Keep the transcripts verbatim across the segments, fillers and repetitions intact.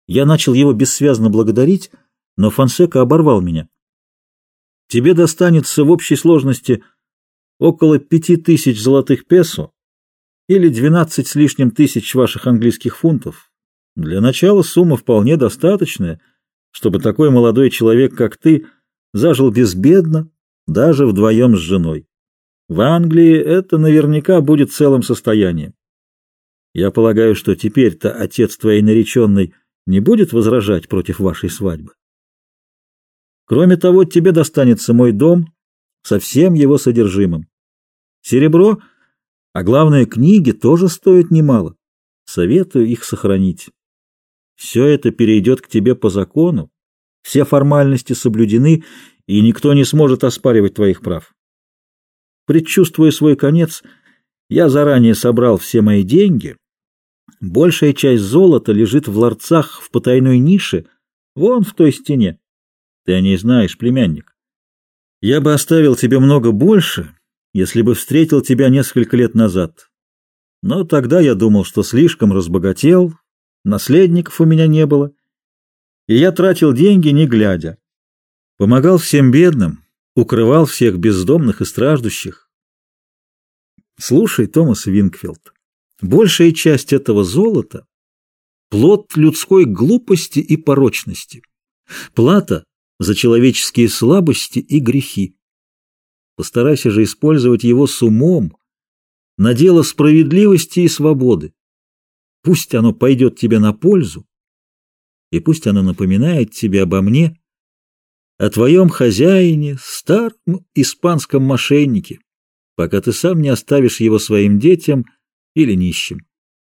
Я начал его бессвязно благодарить, но Фонсека оборвал меня. Тебе достанется в общей сложности около пяти тысяч золотых песо или двенадцать с лишним тысяч ваших английских фунтов. Для начала сумма вполне достаточная, чтобы такой молодой человек, как ты, зажил безбедно, даже вдвоем с женой. В Англии это наверняка будет целым состоянием. Я полагаю, что теперь-то отец твоей нареченной не будет возражать против вашей свадьбы. Кроме того, тебе достанется мой дом со всем его содержимым. Серебро, а главное, книги тоже стоят немало. Советую их сохранить. Все это перейдет к тебе по закону, все формальности соблюдены, и никто не сможет оспаривать твоих прав. Предчувствуя свой конец, я заранее собрал все мои деньги. Большая часть золота лежит в ларцах в потайной нише, вон в той стене. Ты о ней знаешь, племянник. Я бы оставил тебе много больше, если бы встретил тебя несколько лет назад. Но тогда я думал, что слишком разбогател, наследников у меня не было, и я тратил деньги, не глядя. Помогал всем бедным, укрывал всех бездомных и страждущих. Слушай, Томас Винкфилд, большая часть этого золота — плод людской глупости и порочности, плата за человеческие слабости и грехи. Постарайся же использовать его с умом, на дело справедливости и свободы. Пусть оно пойдет тебе на пользу, и пусть оно напоминает тебе обо мне, о твоем хозяине, старом испанском мошеннике, пока ты сам не оставишь его своим детям или нищим.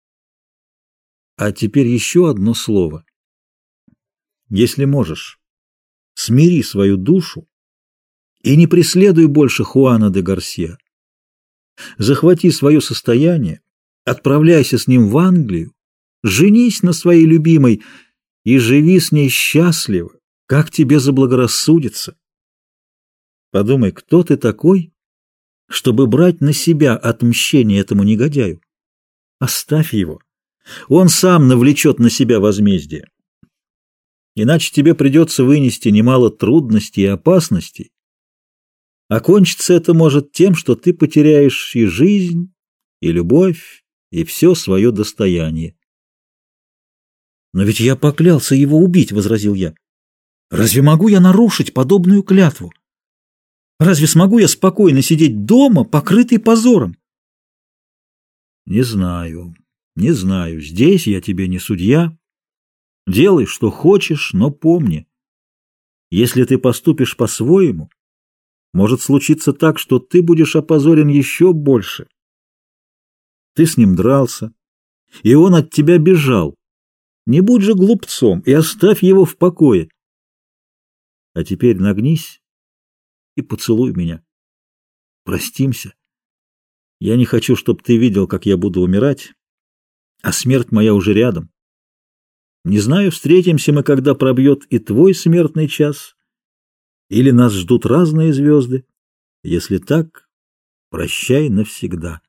А теперь еще одно слово. Если можешь, смири свою душу и не преследуй больше Хуана де Гарсия. Захвати свое состояние, отправляйся с ним в Англию, женись на своей любимой и живи с ней счастливо, как тебе заблагорассудится. Подумай, кто ты такой, чтобы брать на себя отмщение этому негодяю? Оставь его. Он сам навлечет на себя возмездие. Иначе тебе придется вынести немало трудностей и опасностей. Окончиться это может тем, что ты потеряешь и жизнь, и любовь, и все свое достояние. «Но ведь я поклялся его убить», — возразил я. «Разве могу я нарушить подобную клятву? Разве смогу я спокойно сидеть дома, покрытый позором?» «Не знаю, не знаю. Здесь я тебе не судья. Делай, что хочешь, но помни, если ты поступишь по-своему, может случиться так, что ты будешь опозорен еще больше. Ты с ним дрался, и он от тебя бежал. Не будь же глупцом и оставь его в покое. А теперь нагнись и поцелуй меня. Простимся. Я не хочу, чтобы ты видел, как я буду умирать, а смерть моя уже рядом. Не знаю, встретимся мы, когда пробьет и твой смертный час, или нас ждут разные звезды. Если так, прощай навсегда.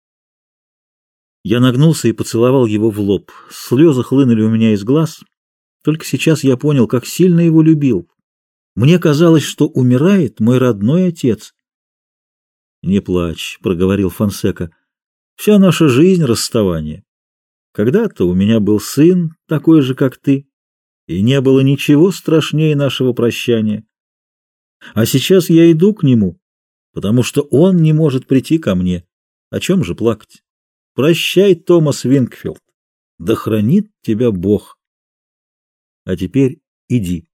Я нагнулся и поцеловал его в лоб. Слезы хлынули у меня из глаз. Только сейчас я понял, как сильно его любил. Мне казалось, что умирает мой родной отец. — Не плачь, — проговорил Фонсека. — Вся наша жизнь — расставание. Когда-то у меня был сын, такой же, как ты, и не было ничего страшнее нашего прощания. А сейчас я иду к нему, потому что он не может прийти ко мне. О чем же плакать? Прощай, Томас Винкфилд. Да хранит тебя Бог. А теперь иди.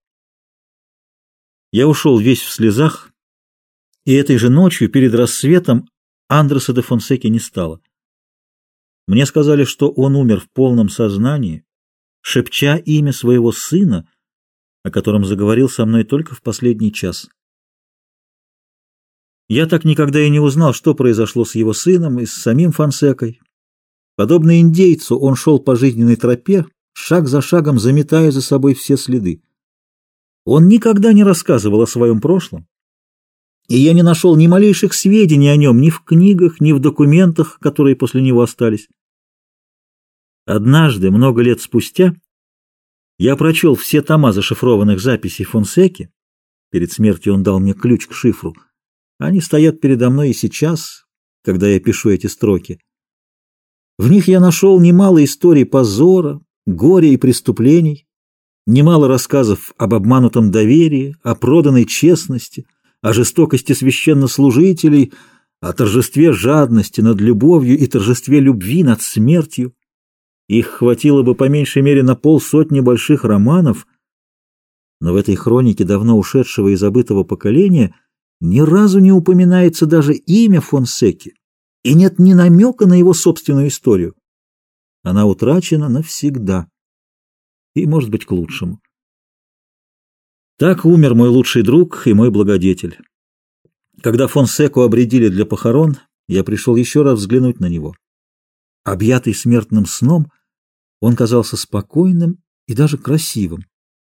Я ушел весь в слезах, и этой же ночью перед рассветом Андреса де Фонсеки не стало. Мне сказали, что он умер в полном сознании, шепча имя своего сына, о котором заговорил со мной только в последний час. Я так никогда и не узнал, что произошло с его сыном и с самим Фонсекой. Подобно индейцу, он шел по жизненной тропе, шаг за шагом заметая за собой все следы. Он никогда не рассказывал о своем прошлом, и я не нашел ни малейших сведений о нем ни в книгах, ни в документах, которые после него остались. Однажды, много лет спустя, Я прочел все тома зашифрованных записей Фонсеки. Перед смертью он дал мне ключ к шифру. Они стоят передо мной и сейчас, когда я пишу эти строки. В них я нашел немало историй позора, горя и преступлений, немало рассказов об обманутом доверии, о проданной честности, о жестокости священнослужителей, о торжестве жадности над любовью и торжестве любви над смертью. Их хватило бы по меньшей мере на полсотни больших романов, но в этой хронике давно ушедшего и забытого поколения ни разу не упоминается даже имя Фонсеки, и нет ни намека на его собственную историю. Она утрачена навсегда. И, может быть, к лучшему. Так умер мой лучший друг и мой благодетель. Когда Фонсеку обредили для похорон, я пришел еще раз взглянуть на него. Объятый смертным сном, он казался спокойным и даже красивым.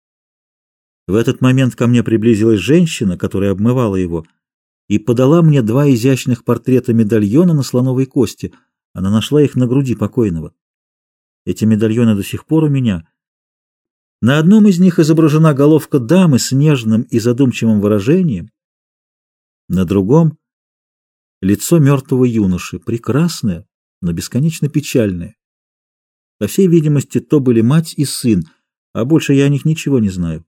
В этот момент ко мне приблизилась женщина, которая обмывала его, и подала мне два изящных портрета медальона на слоновой кости. Она нашла их на груди покойного. Эти медальоны до сих пор у меня. На одном из них изображена головка дамы с нежным и задумчивым выражением, на другом — лицо мертвого юноши, прекрасное, но бесконечно печальное. По всей видимости, то были мать и сын, а больше я о них ничего не знаю.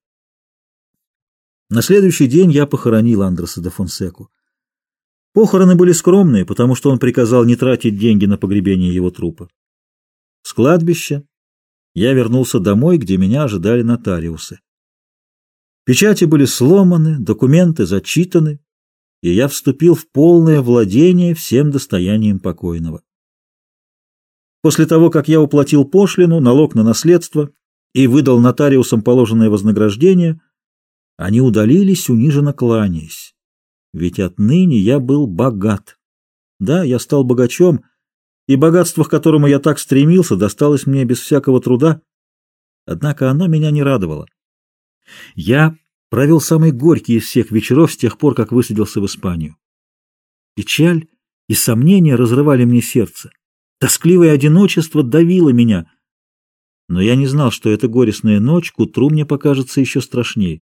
На следующий день я похоронил Андреса де Фонсеку. Похороны были скромные, потому что он приказал не тратить деньги на погребение его трупа. С кладбища я вернулся домой, где меня ожидали нотариусы. Печати были сломаны, документы зачитаны, и я вступил в полное владение всем достоянием покойного. После того, как я уплатил пошлину, налог на наследство и выдал нотариусам положенное вознаграждение, они удалились, униженно кланяясь. Ведь отныне я был богат. Да, я стал богачом, и богатство, к которому я так стремился, досталось мне без всякого труда. Однако оно меня не радовало. Я провел самый горький из всех вечеров с тех пор, как высадился в Испанию. Печаль и сомнения разрывали мне сердце. Тоскливое одиночество давило меня. Но я не знал, что эта горестная ночь к утру мне покажется еще страшнее.